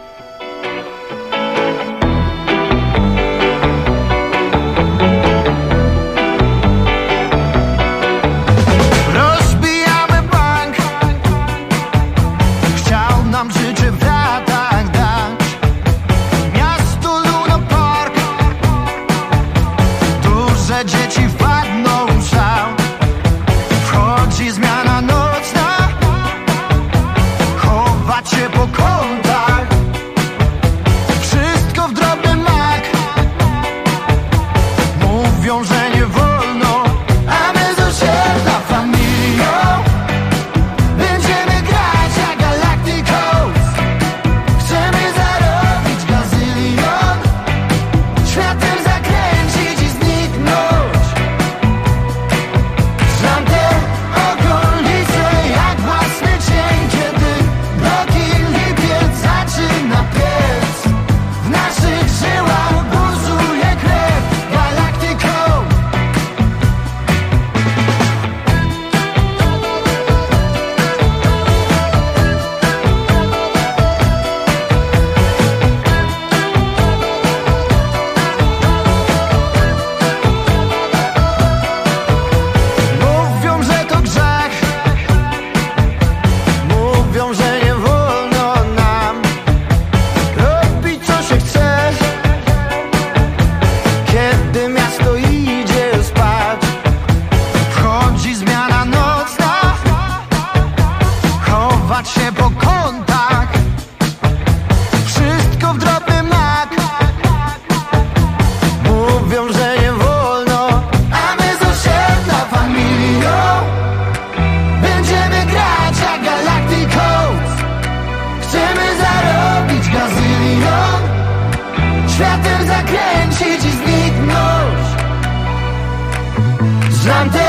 Znam te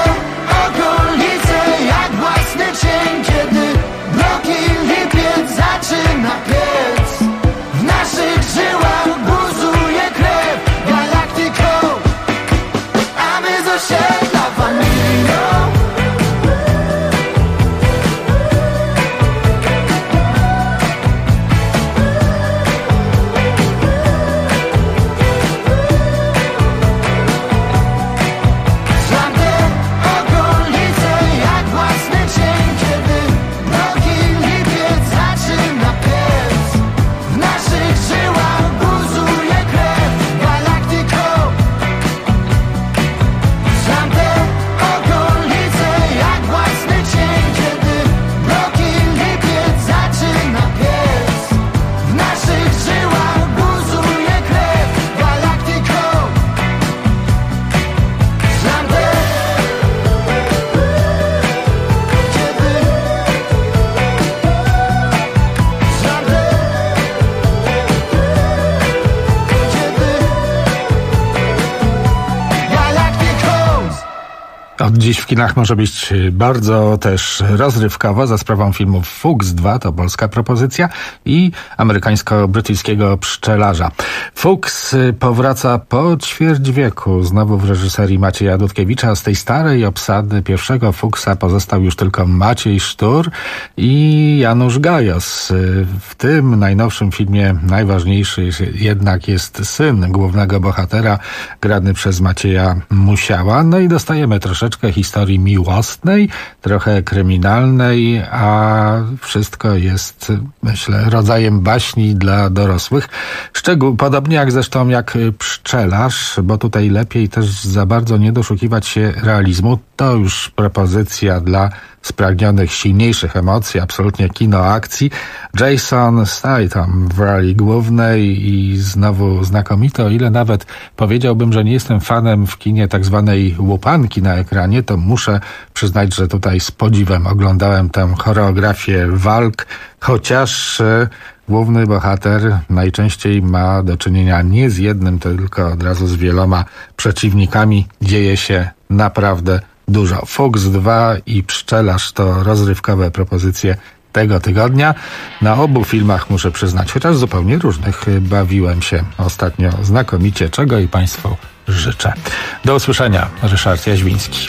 okolice jak własny cień, kiedy bloki lipiec zaczyna piec. W naszych żyłach buzuje krew galaktyką, a my z osiedla familią. Od dziś w kinach może być bardzo też rozrywkowo za sprawą filmu Fuchs 2, to polska propozycja, i amerykańsko-brytyjskiego Pszczelarza. Fuchs powraca po ćwierć wieku, znowu w reżyserii Macieja Dudkiewicza. Z tej starej obsady pierwszego Fuchsa pozostał już tylko Maciej Sztur i Janusz Gajos. W tym najnowszym filmie najważniejszy jednak jest syn głównego bohatera, grany przez Macieja Musiała. No i dostajemy troszeczkę historii miłosnej, trochę kryminalnej, a wszystko jest, myślę, rodzajem baśni dla dorosłych. Podobnie jak zresztą jak Pszczelarz, bo tutaj lepiej też za bardzo nie doszukiwać się realizmu. To już propozycja dla spragnionych silniejszych emocji, absolutnie kino akcji. Jason Statham w roli głównej i znowu znakomity, o ile nawet powiedziałbym, że nie jestem fanem w kinie tak zwanej łupanki na ekranie, to muszę przyznać, że tutaj z podziwem oglądałem tę choreografię walk, chociaż główny bohater najczęściej ma do czynienia nie z jednym, tylko od razu z wieloma przeciwnikami. Dzieje się naprawdę dużo. Fuchs 2 i Pszczelarz to rozrywkowe propozycje tego tygodnia. Na obu filmach, muszę przyznać, chociaż zupełnie różnych, bawiłem się ostatnio znakomicie, czego i Państwu życzę. Do usłyszenia. Ryszard Jaźwiński.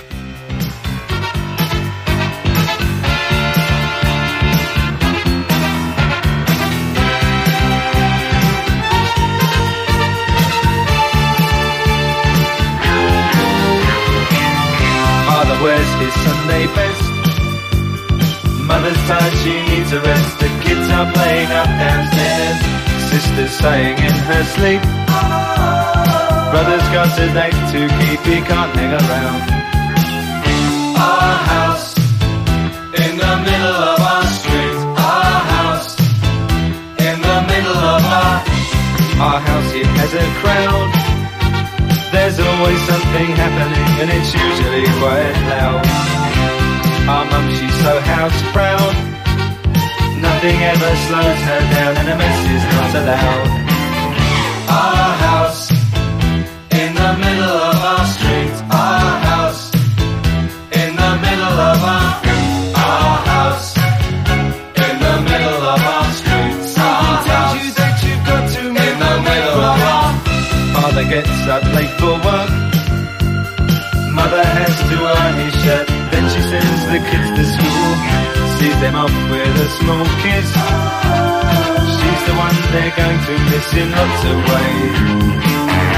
Wears his Sunday best. Mother's tired, she needs a rest. The kids are playing up downstairs. Sister's sighing in her sleep. Brother's got a date to keep, he can't hang around. Our house in the middle of our street. Our house in the middle of our house. It has a crowd. There's always something happening and it's usually quite loud. Our mum, she's so house proud. Nothing ever slows her down and a mess is not allowed. Our house in the middle of our street. Our house in the middle of our house in the middle of our street. Our tells you that you've got to in the middle of our. Father gets up late for work. Mother has to iron his shirt. Then she sends the kids to school. Sees them off with a small kiss. She's the one they're going to miss in lots of ways.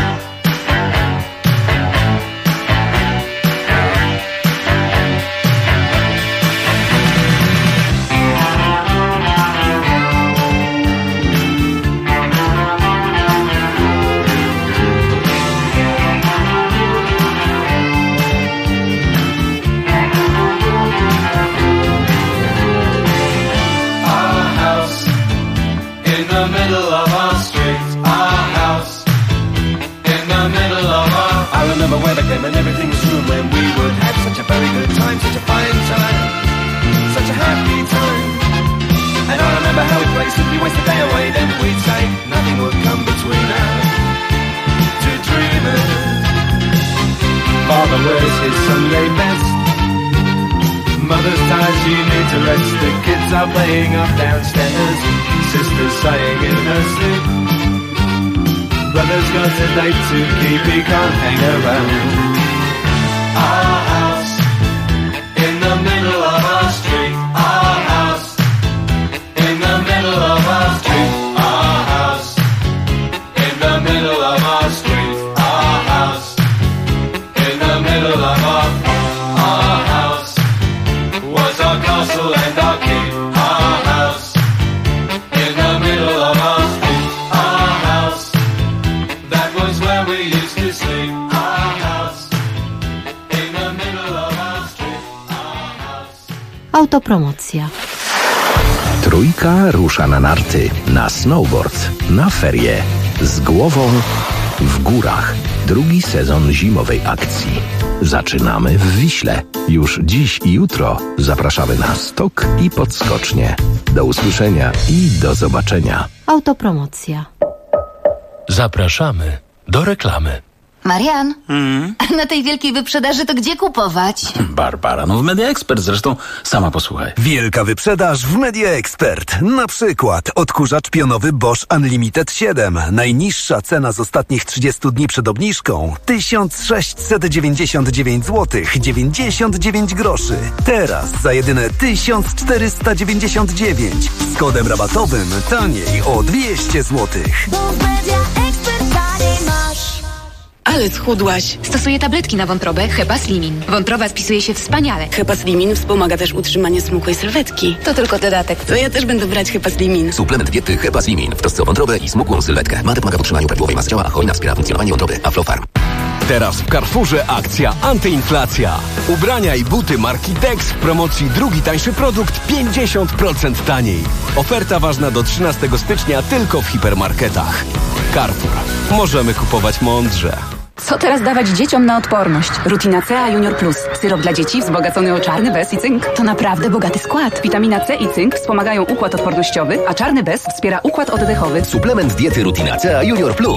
And everything was true when we would have such a very good time, such a fine time, such a happy time. And I remember how we played simply waste the day away. Then we'd say nothing would come between us, two dreamers. Father wears his Sunday best. Mother's tired, she needs a rest. The kids are playing up downstairs. Sister's sighing in her sleep. Brother's got a date to keep, he can't hang around. Our house in the middle of our street. Our house in the middle of our street. Our house in the middle of our street. Our house in the middle of our house was our castle and our keep. Our house in the middle of our street. Our house, that was where we used to sleep. Our house in the middle of our street. Our house. Autopromocja. Trójka rusza na narty, na snowboard, na ferie. Z głową w górach. Drugi sezon zimowej akcji. Zaczynamy w Wiśle. Już dziś i jutro zapraszamy na stok i podskocznie. Do usłyszenia i do zobaczenia. Autopromocja. Zapraszamy do reklamy. Marian, a na tej wielkiej wyprzedaży to gdzie kupować? Barbara, no w Media Expert zresztą, sama posłuchaj. Wielka wyprzedaż w Media Expert. Na przykład odkurzacz pionowy Bosch Unlimited 7. Najniższa cena z ostatnich 30 dni przed obniżką 1699 zł 99 groszy. Teraz za jedyne 1499. Z kodem rabatowym taniej o 200 zł. Ale schudłaś. Stosuję tabletki na wątrobę Hepaslimin. Wątroba spisuje się wspaniale. Hepaslimin wspomaga też utrzymanie smukłej sylwetki. To tylko dodatek. To ja też będę brać Hepaslimin. Suplement diety Hepaslimin w trosce o wątrobę i smukłą sylwetkę. Mate pomaga w utrzymaniu prawidłowej masy ciała, a hojna wspiera funkcjonowanie wątroby. Aflofarm. Teraz w Carrefourze akcja antyinflacja. Ubrania i buty marki Tex w promocji drugi tańszy produkt 50% taniej. Oferta ważna do 13 stycznia tylko w hipermarketach. Carrefour. Możemy kupować mądrze. Co teraz dawać dzieciom na odporność? Rutina C A Junior Plus. Syrop dla dzieci wzbogacony o czarny bez i cynk. To naprawdę bogaty skład. Witamina C i cynk wspomagają układ odpornościowy, a czarny bez wspiera układ oddechowy. Suplement diety Rutina C A Junior Plus.